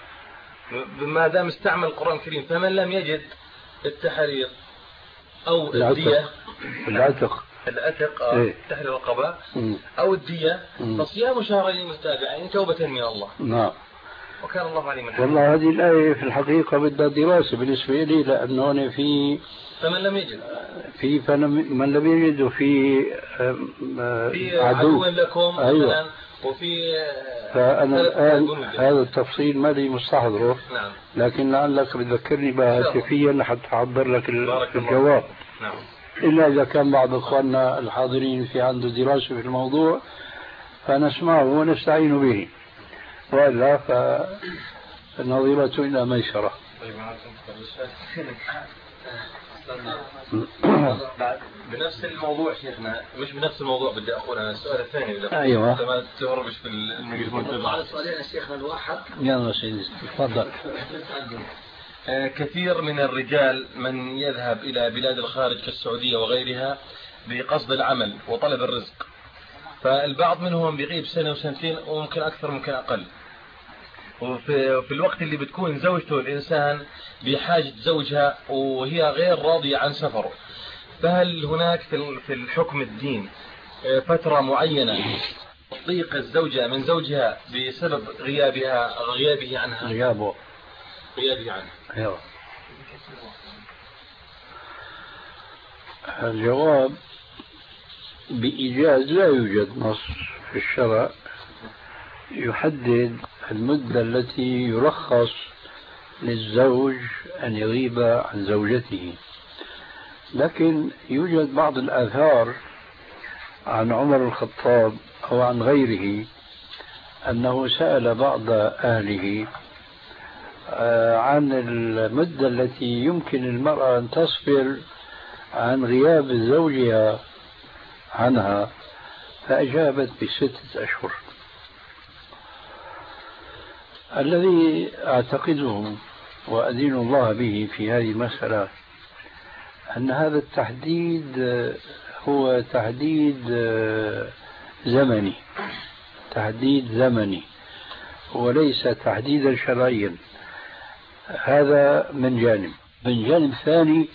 ما دام استعمل القرآن الكريم فمن لم يجد التحرير أو الدية العتق العتق إيه؟ تحرير الرقبة أو الدية فصيام شهرين متتابعين توبة من الله. نعم. وكان الله عليما حكيما. والله هذه الآية في الحقيقة بدها دراسة بالنسبة لي، لأنه أنا في فمن لم يجد في من لم يجد وفي في عدو لكم. أيوة. وفي فأنا الآن هذا التفصيل ما لي مستحضره. نعم. لكن لعلك بتذكرني بها هاتفيا لحتى أحضر لك الجواب. نعم. إلا إذا كان بعض إخواننا الحاضرين في عنده دراسة في الموضوع فنسمعه ونستعين به، وإلا فالنظيرة إلى ميسرة. بنفس الموضوع شيخنا، مش بنفس الموضوع بدي أقول أنا السؤال الثاني. أيوة. ما تهربش في الميكروفون. على سؤالين الشيخنا الواحد. يلا سيدي تفضل. كثير من الرجال من يذهب إلى بلاد الخارج كالسعودية وغيرها بقصد العمل وطلب الرزق، فالبعض منهم بيغيب سنة وسنتين وممكن أكثر ممكن أقل، وفي في الوقت اللي بتكون زوجته الإنسان بحاجة زوجها وهي غير راضية عن سفره، فهل هناك في الحكم الدين فترة معينة تضيق الزوجة من زوجها بسبب غيابها غيابه عنها؟ غيابه غيابه عنها. أيوة. الجواب بإيجاز لا يوجد نص في الشرع يحدد المدة التي يرخص للزوج أن يغيب عن زوجته، لكن يوجد بعض الآثار عن عمر الخطاب أو عن غيره أنه سأل بعض أهله عن المدة التي يمكن المرأة أن تصبر عن غياب زوجها عنها، فأجابت بستة أشهر. الذي أعتقده وأدين الله به في هذه المسألة أن هذا التحديد هو تحديد زمني، تحديد زمني وليس تحديدا شرعيا. هذا من جانب. من جانب ثاني،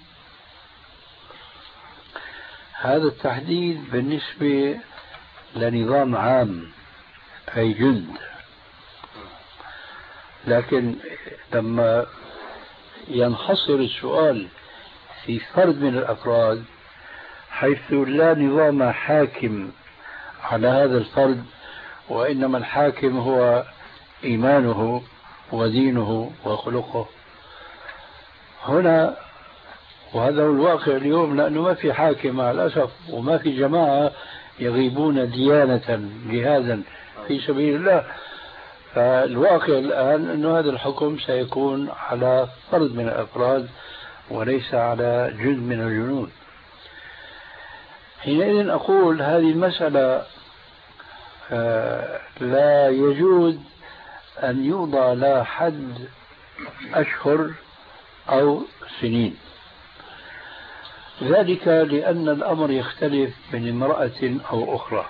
هذا التحديد بالنسبة لنظام عام أي جند، لكن لما ينحصر السؤال في فرد من الأفراد حيث لا نظام حاكم على هذا الفرد وإنما الحاكم هو إيمانه ودينه وخلقه، هنا وهذا هو الواقع اليوم، لأنه ما في حاكم مع الأسف وما في جماعة يغيبون ديانة جهادا في سبيل الله، فالواقع الآن أن هذا الحكم سيكون على فرد من الأفراد وليس على جند من الجنود. حينئذ أقول هذه المسألة لا يجوز أن يوضع لا حد أشهر أو سنين. ذلك لأن الأمر يختلف من امرأة أو أخرى.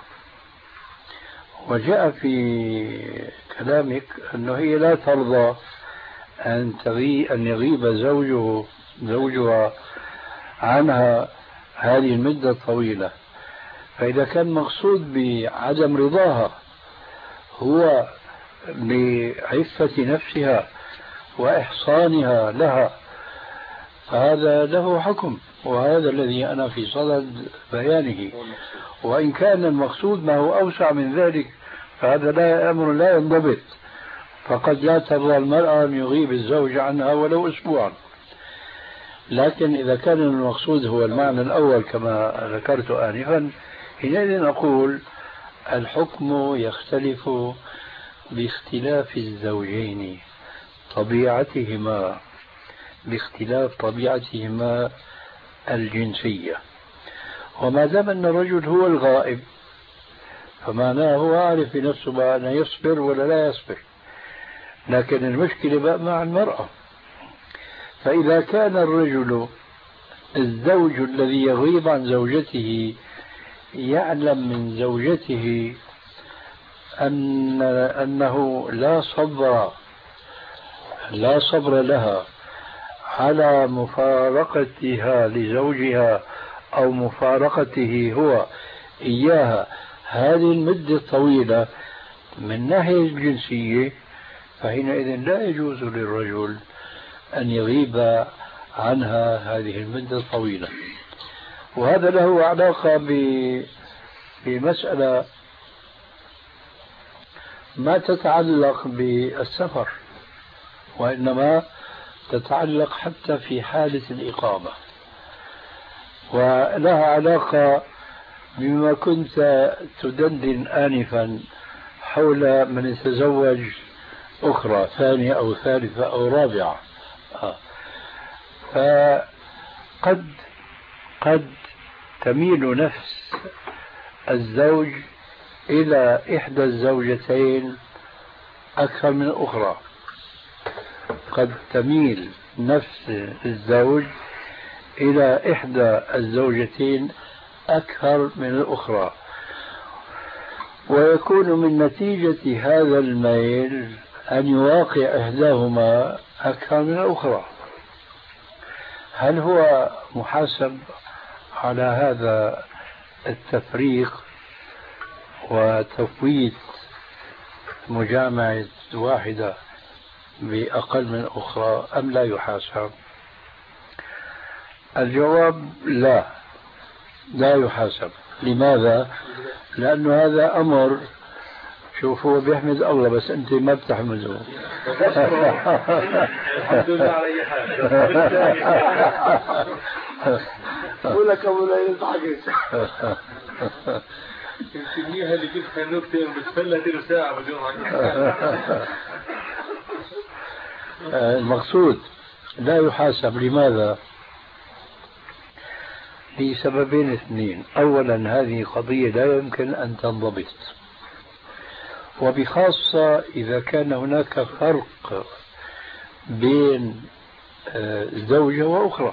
وجاء في كلامك أنه هي لا ترضى أن تغي أن يغيب زوجه زوجها عنها هذه المدة الطويلة. فإذا كان مقصود بعدم رضاها هو بعفة نفسها وإحصانها لها فهذا له حكم، وهذا الذي أنا في صدد بيانه. وإن كان المقصود ما هو أوسع من ذلك فهذا لا أمر لا ينضبط، فقد لا ترضى المرأة أن يغيب الزوج عنها ولو أسبوعا. لكن إذا كان المقصود هو المعنى الأول كما ذكرت آنفا حينئذ نقول الحكم يختلف باختلاف الزوجين طبيعتهما باختلاف طبيعتهما الجنسية. وما دام أن الرجل هو الغائب فمعناه هو عارف في نفسه بقى أن يصبر ولا لا يصبر، لكن المشكلة بقى مع المرأة. فإذا كان الرجل الزوج الذي يغيب عن زوجته يعلم من زوجته أن أنه لا صبر لا صبر لها على مفارقتها لزوجها أو مفارقته هو إياها هذه المدة الطويلة من ناحية الجنسية، فحينئذ لا يجوز للرجل أن يغيب عنها هذه المدة الطويلة. وهذا له علاقة بمسألة ما تتعلق بالسفر، وإنما تتعلق حتى في حالة الإقامة، ولها علاقة بما كنت تدندن آنفا حول من يتزوج أخرى ثانية أو ثالثة أو رابعة. آه. فقد قد تميل نفس الزوج إلى إحدى الزوجتين أكثر من الأخرى، قد تميل نفس الزوج إلى إحدى الزوجتين أكثر من الأخرى، ويكون من نتيجة هذا الميل أن يواقع إحداهما أكثر من الأخرى. هل هو محاسب على هذا التفريق وتفويت مجامعة واحدة بأقل من أخرى أم لا يحاسب؟ الجواب لا لا يحاسب. لماذا؟ لأنه هذا أمر، شوفوا بيحمد الله بس أنت ما بتحمده. الحمد لله على أي حال. أقول لك أبو لا يضحك. الكمية اللي جبت النكتة بتفلت له ساعة بدون حاجة. المقصود لا يحاسب. لماذا؟ لسببين اثنين. أولا هذه قضية لا يمكن أن تنضبط، وبخاصة إذا كان هناك فرق بين زوجة وأخرى،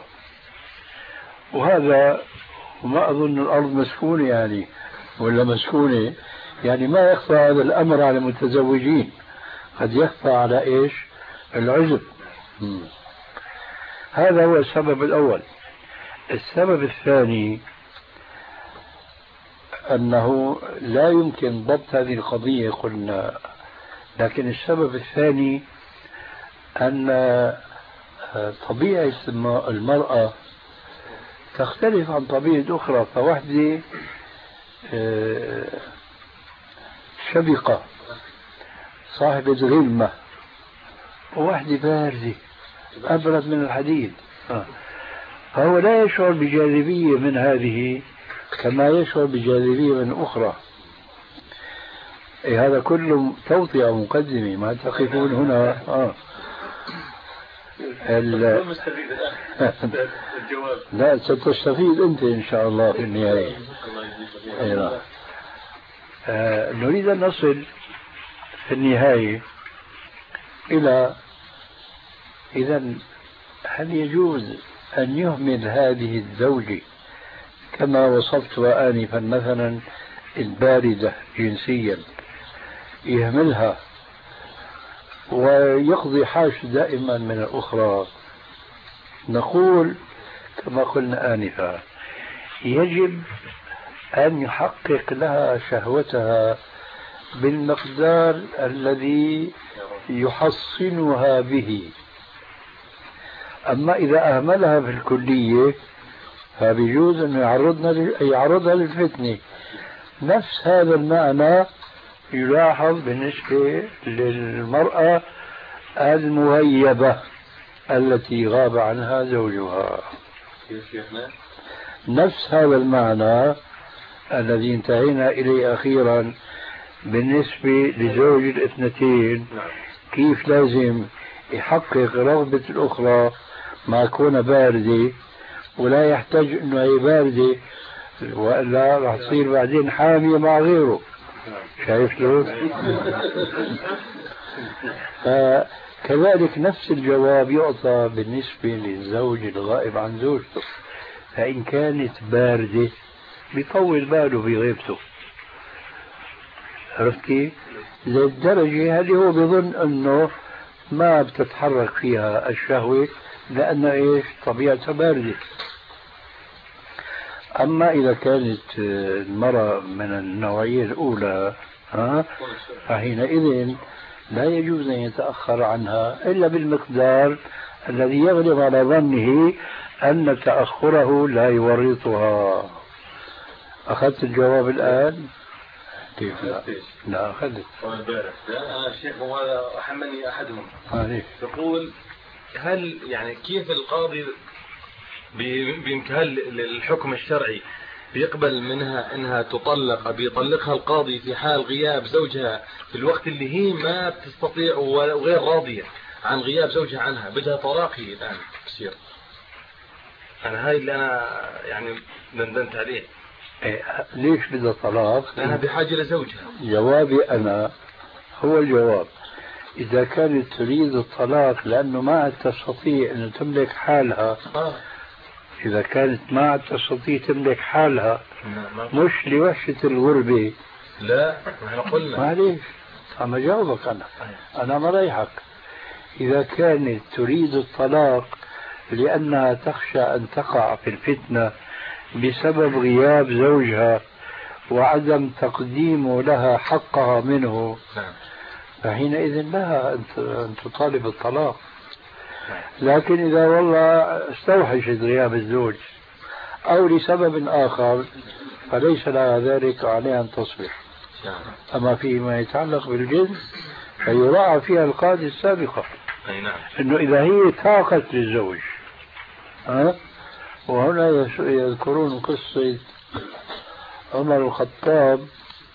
وهذا ما أظن الأرض مسكونة يعني ولا مسكونة يعني ما يخفى هذا الأمر على المتزوجين، قد يخفى على إيش؟ العزب. هذا هو السبب الأول. السبب الثاني أنه لا يمكن ضبط هذه القضية قلنا، لكن السبب الثاني أن طبيعة المرأة تختلف عن طبيعة أخرى. فوحدة شبقة صاحبة غلمة، ووحدة باردة أبرد من الحديد، فهو لا يشعر بجاذبية من هذه كما يشعر بجاذبية من أخرى. إيه هذا كله توطئة مقدمة، ما تقفون هنا. آه. لا ستستفيد أنت إن شاء الله في النهاية. أيوة. آه نريد أن نصل في النهاية إلى إذن هل يجوز أن يهمل هذه الزوجة كما وصفت آنفا مثلا الباردة جنسيا، يهملها ويقضي حاجة دائما من الأخرى؟ نقول كما قلنا آنفا يجب أن يحقق لها شهوتها بالمقدار الذي يحصنها به. أما إذا أهملها في الكلية فبيجوز أن يعرضنا يعرضها للفتنة. نفس هذا المعنى يلاحظ بالنسبة للمرأة المغيبة التي غاب عنها زوجها. نفس هذا المعنى الذي انتهينا إليه أخيرا بالنسبة لزوج الاثنتين، كيف لازم يحقق رغبة الأخرى ما كون باردة ولا يحتاج أنه هي باردة وإلا راح تصير بعدين حامية مع غيره. شايف شلون؟ فكذلك نفس الجواب يعطى بالنسبة للزوج الغائب عن زوجته. فإن كانت باردة بيطول باله بغيبته، عرفتي؟ للدرجة هذه هو بيظن أنه ما بتتحرك فيها الشهوة لأن إيش طبيعتها باردة. أما إذا كانت المرأة من النوعية الأولى ها فحينئذ لا يجوز أن يتأخر عنها إلا بالمقدار الذي يغلب على ظنه أن تأخره لا يورطها. أخذت الجواب الآن؟ كيف لا؟ لا أخذت. لا الشيخ وهذا حملني أحدهم عليك. يقول هل يعني كيف القاضي بإمكان الحكم الشرعي بيقبل منها انها تطلق، بيطلقها القاضي في حال غياب زوجها في الوقت اللي هي ما بتستطيع وغير راضية عن غياب زوجها عنها، بدها طلاقه الآن بصير؟ أنا هاي اللي أنا يعني دندنت عليه. إيه ليش بدها طلاق؟ لأنها بحاجة لزوجها. جوابي أنا هو الجواب: إذا كانت تريد الطلاق لأنه ما عاد تستطيع أن تملك حالها، آه. إذا كانت ما عاد تستطيع تملك حالها مش لوحشة الغربة. لا احنا قلنا معليش عم أجاوبك أنا أنا مريحك. إذا كانت تريد الطلاق لأنها تخشى أن تقع في الفتنة بسبب غياب زوجها وعدم تقديمه لها حقها منه، فحينئذ لها أن تطالب الطلاق. لكن إذا والله استوحشت غياب الزوج أو لسبب آخر فليس لها ذلك عليها أن تصبح. أما فيما يتعلق بالجنس فيراعى فيها القاعدة السابقة أنه إذا هي تاقت للزوج ها. وهنا يذكرون قصة عمر الخطاب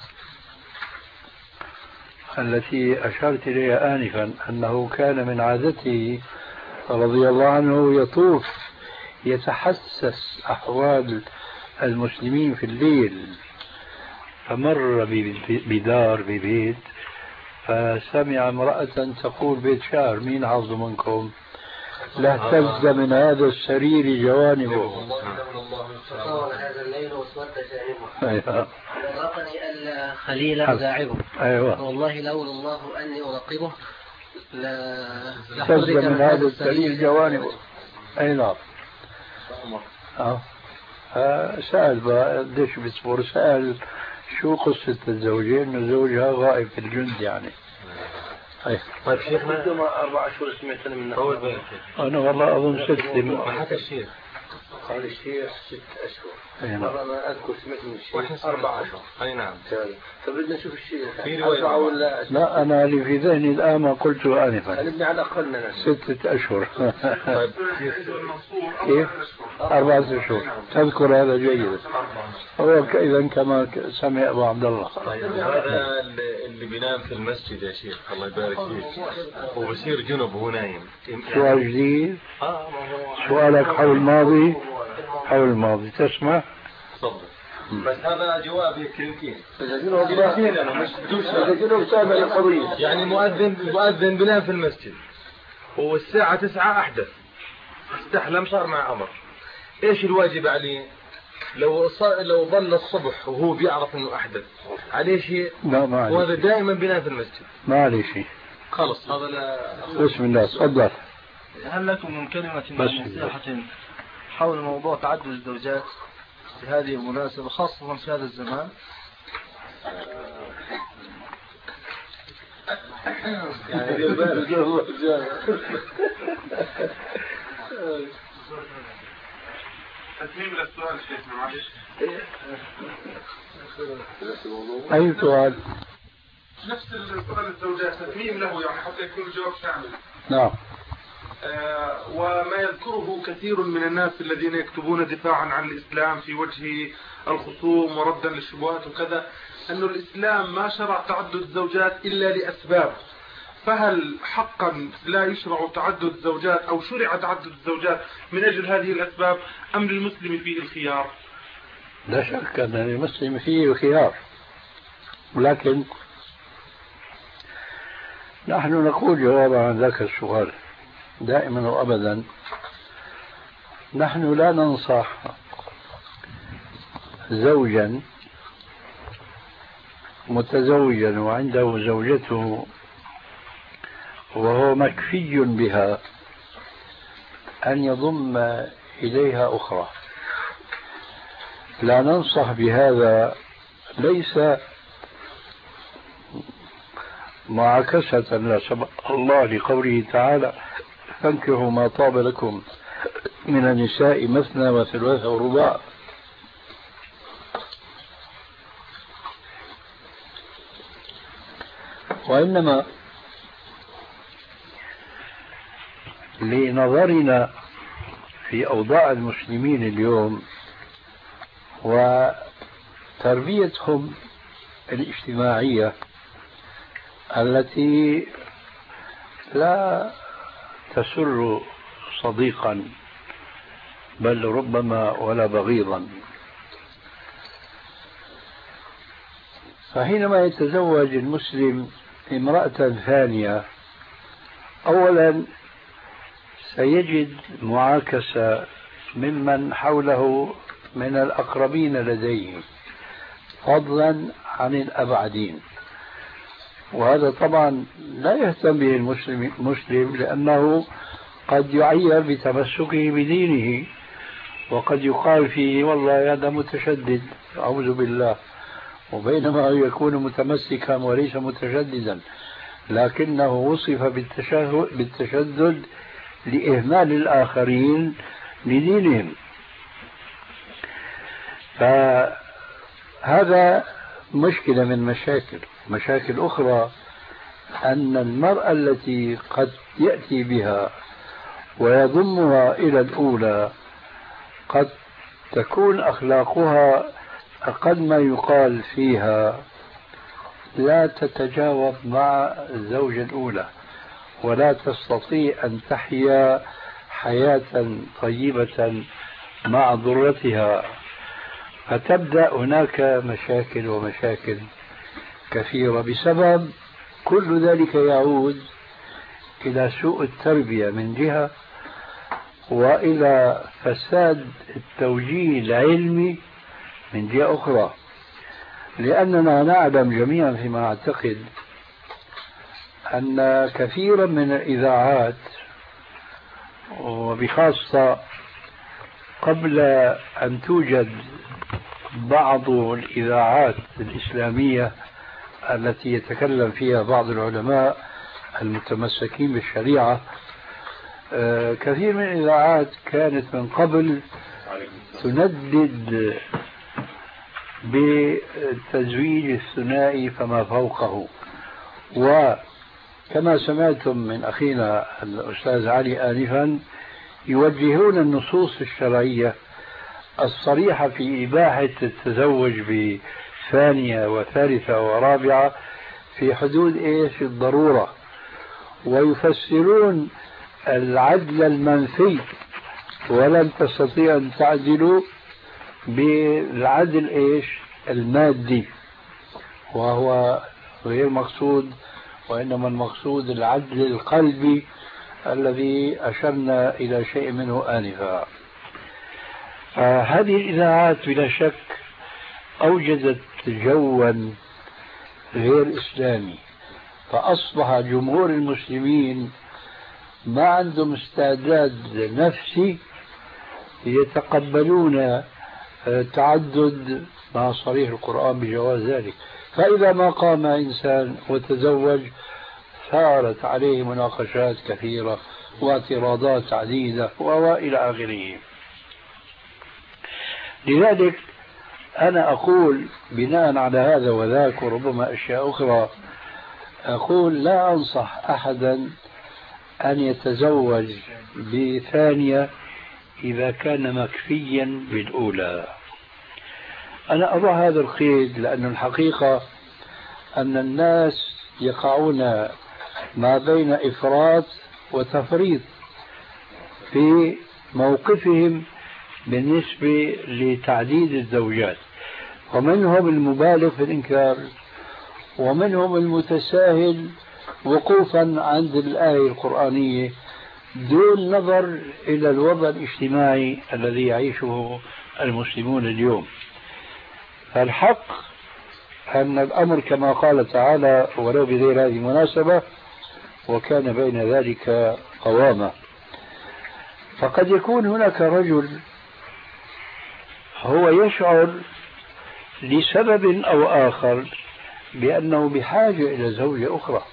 التي أشرت إليها آنفا، أنه كان من عادته رضي الله عنه يطوف يتحسس أحوال المسلمين في الليل، فمر بدار ببيت فسمع امرأة تقول بيت شعر: مين حافظ منكم؟ لاهتز من هذا السرير جوانبه. طال هذا الليل واسود جانبه. ورقني ألا خليل أداعبه. أيوة. والله لولا الله أني أراقبه لا اهتز من هذا السرير جوانبه. أي نعم. اه سأل بقى قديش بيصبر، سأل شو قصة الزوجين؟ إنه زوجها غائب في الجند يعني. أي. طيب شيخنا أربع أشهر سمعت من أول بين أنا والله أظن ست. ما حكى الشيخ. قال الشيخ ست أشهر. أي نعم. والله ما أذكر سمعت من الشيخ أربع أشهر. أي نعم. فبدنا نشوف الشيخ. في رواية ولا لا أنا اللي في ذهني الآن ما قلته آنفا. خلينا على الأقل من ستة أشهر. طيب كيف؟ أربعة أشهر. تذكر هذا جيدا. هو إذا كما سمع أبو عبد الله. طيب هذا اللي بينام في المسجد يا شيخ الله يبارك فيك وبصير جنب وهو نايم. سؤال جديد. سؤالك حول الماضي. حول الماضي تسمع؟ تفضل. بس هذا جواب يمكن. يعني مؤذن مؤذن بنام في المسجد والساعة تسعة أحدث استحلم صار مع عمر، ايش الواجب عليه؟ لو لو ظل الصبح وهو بيعرف انه احدث عليه شيء؟ لا ما عليه، وهذا دائما بينام في المسجد ما عليه شيء. خلص هذا لا. بسم الله تفضل. هل لكم من كلمة نصيحة حول موضوع تعدد الزوجات في هذه المناسبة خاصة في هذا الزمان؟ يعني تتميم للسؤال شيخنا معلش. أي سؤال؟ نفس السؤال الزوجات تتميم له يعني حتى يكون الجواب شامل. نعم. آه وما يذكره كثير من الناس الذين يكتبون دفاعا عن الإسلام في وجه الخصوم وردا للشبهات وكذا، أن الإسلام ما شرع تعدد الزوجات إلا لأسباب، فهل حقا لا يشرع تعدد الزوجات أو شرع تعدد الزوجات من أجل هذه الأسباب أم للمسلم فيه الخيار؟ لا شك أن المسلم فيه الخيار، ولكن نحن نقول جوابا عن ذاك السؤال دائما وأبدا، نحن لا ننصح زوجا متزوجا وعنده زوجته وهو مكفي بها أن يضم إليها أخرى. لا ننصح بهذا ليس معاكسة لا سبق الله لقوله تعالى فانكحوا ما طاب لكم من النساء مثنى وثلاث ورباع، وإنما لنظرنا في أوضاع المسلمين اليوم وتربيتهم الاجتماعية التي لا تسر صديقا بل ربما ولا بغيضا، فحينما يتزوج المسلم امرأة ثانية أولا سيجد معاكسة ممن حوله من الأقربين لديه فضلا عن الأبعدين، وهذا طبعا لا يهتم به المسلم, المسلم لأنه قد يعير بتمسكه بدينه، وقد يقال فيه والله هذا متشدد أعوذ بالله، وبينما يكون متمسكا وليس متشددا، لكنه وصف بالتشدد لإهمال الآخرين لدينهم. فهذا مشكلة من مشاكل مشاكل أخرى، أن المرأة التي قد يأتي بها ويضمها إلى الأولى قد تكون أخلاقها أقل ما يقال فيها لا تتجاوب مع الزوجة الأولى ولا تستطيع أن تحيا حياة طيبة مع ضرتها، فتبدأ هناك مشاكل ومشاكل كثيرة بسبب كل ذلك يعود إلى سوء التربية من جهة وإلى فساد التوجيه العلمي من جهة أخرى، لأننا نعلم جميعا فيما أعتقد أن كثيرا من الإذاعات وبخاصة قبل أن توجد بعض الإذاعات الإسلامية التي يتكلم فيها بعض العلماء المتمسكين بالشريعة، كثير من الإذاعات كانت من قبل تندد بالتزويج الثنائي فما فوقه، وكما سمعتم من أخينا الأستاذ علي آنفا يوجهون النصوص الشرعية الصريحة في إباحة التزوج بثانية وثالثة ورابعة في حدود إيش الضرورة، ويفسرون العدل المنفي ولن تستطيع أن تعدلوا بالعدل إيش المادي، وهو غير مقصود، وإنما المقصود العدل القلبي الذي أشرنا إلى شيء منه آنفا. هذه الإذاعات بلا شك أوجدت جوا غير إسلامي، فأصبح جمهور المسلمين ما عندهم استعداد نفسي يتقبلون تعدد مع صريح القرآن بجواز ذلك. فإذا ما قام إنسان وتزوج ثارت عليه مناقشات كثيرة واعتراضات عديدة وإلى آخره. لذلك أنا أقول بناء على هذا وذاك وربما أشياء أخرى، أقول لا أنصح أحدا أن يتزوج بثانية إذا كان مكفيا بالأولى. أنا أضع هذا القيد لأن الحقيقة أن الناس يقعون ما بين إفراط وتفريط في موقفهم بالنسبة لتعديد الزوجات، ومنهم المبالغ في الإنكار ومنهم المتساهل وقوفا عند الآية القرآنية دون نظر إلى الوضع الاجتماعي الذي يعيشه المسلمون اليوم. فالحق أن الأمر كما قال تعالى ولو بغير هذه المناسبة وكان بين ذلك قوامة. فقد يكون هناك رجل هو يشعر لسبب أو آخر بأنه بحاجة إلى زوجة أخرى،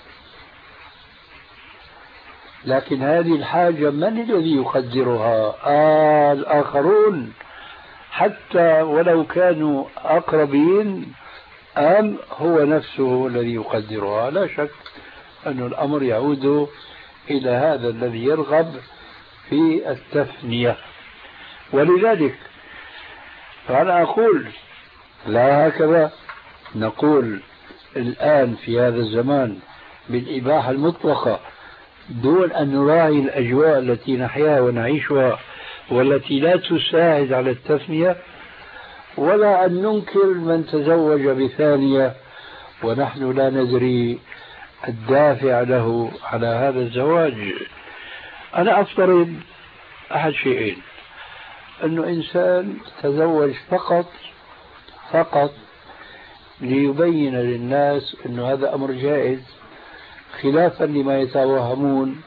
لكن هذه الحاجة من الذي يقدرها؟ آه الآخرون حتى ولو كانوا أقربين، أم هو نفسه الذي يقدرها؟ لا شك أن الأمر يعود إلى هذا الذي يرغب في التثنية. ولذلك فأنا أقول لا هكذا نقول الآن في هذا الزمان بالإباحة المطلقة دون أن نراعي الأجواء التي نحياها ونعيشها والتي لا تساعد على التثنية، ولا أن ننكر من تزوج بثانية ونحن لا ندري الدافع له على هذا الزواج. أنا أفترض أحد شيئين، أنه إنسان تزوج فقط فقط ليبين للناس أنه هذا أمر جائز خلافا لما يتوهمون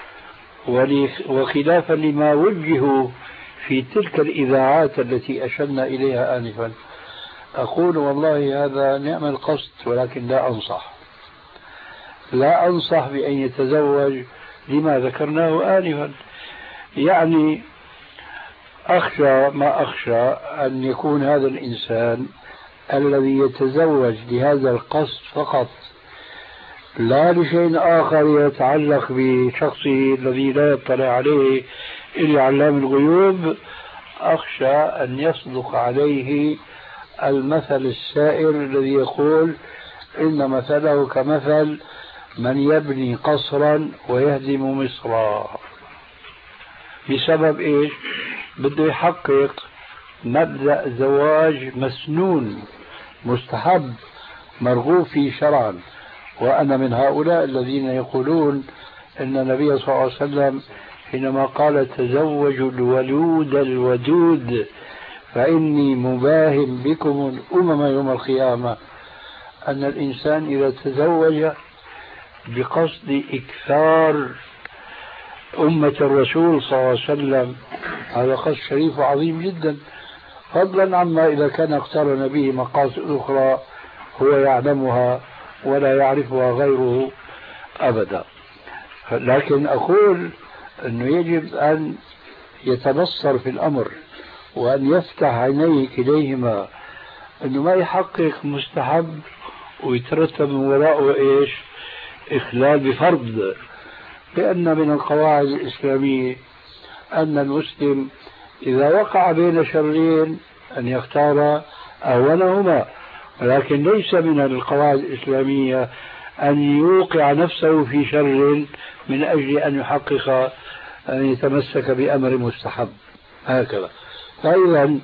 وخلافا لما وجهوا في تلك الإذاعات التي أشرنا إليها آنفا. أقول والله هذا نعم القصد، ولكن لا أنصح لا أنصح بأن يتزوج لما ذكرناه آنفا. يعني أخشى ما أخشى أن يكون هذا الإنسان الذي يتزوج لهذا القصد فقط لا لشيء آخر يتعلق بشخصه الذي لا يطلع عليه إلا علام الغيوب، أخشى أن يصدق عليه المثل السائر الذي يقول إن مثله كمثل من يبني قصرا ويهدم مصرا. بسبب إيش؟ بده يحقق مبدأ زواج مسنون مستحب مرغوب فيه شرعا. وأنا من هؤلاء الذين يقولون أن النبي صلى الله عليه وسلم حينما قال تزوجوا الولود الودود فإني مباهم بكم الأمم يوم القيامة، أن الإنسان إذا تزوج بقصد إكثار أمة الرسول صلى الله عليه وسلم هذا قصد شريف وعظيم جدا، فضلا عما إذا كان اقترن به مقاصد أخرى هو يعلمها ولا يعرفها غيره أبدا. لكن أقول أنه يجب أن يتبصر في الأمر وأن يفتح عينيه إليهما، أنه ما يحقق مستحب ويترتب من وراءه إيش؟ إخلال بفرض. لأن من القواعد الإسلامية أن المسلم إذا وقع بين شرين أن يختار أولهما، ولكن ليس من القواعد الإسلامية أن يوقع نفسه في شر من أجل أن يحقق أن يتمسك بأمر مستحب هكذا. فإذا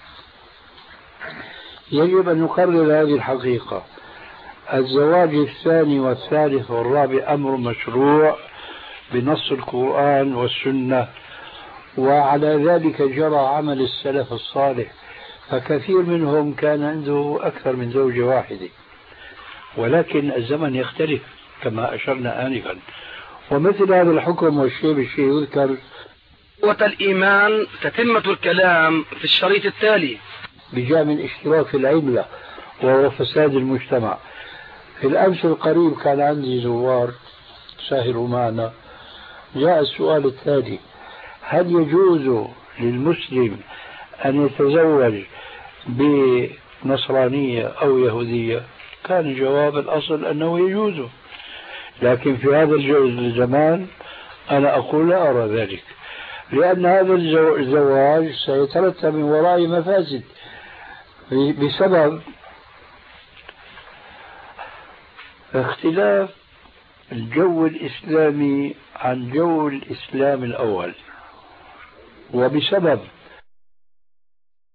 يجب أن نقرر هذه الحقيقة: الزواج الثاني والثالث والرابع أمر مشروع بنص القرآن والسنة، وعلى ذلك جرى عمل السلف الصالح، فكثير منهم كان عنده أكثر من زوجة واحدة. ولكن الزمن يختلف كما أشرنا آنفا، ومثل هذا الحكم والشيء بالشيء يذكر. قوة الإيمان تتمة الكلام في الشريط التالي بجانب الاشتراك في العملة وهو فساد المجتمع. في الأمس القريب كان عندي زوار ساهروا معنا، جاء السؤال التالي: هل يجوز للمسلم أن يتزوج بنصرانية أو يهودية؟ كان جواب الأصل أنه يجوز، لكن في هذا الزمان أنا أقول لا أرى ذلك، لأن هذا الزواج سيترتب من وراء مفاسد بسبب اختلاف الجو الإسلامي عن جو الإسلام الأول، وبسبب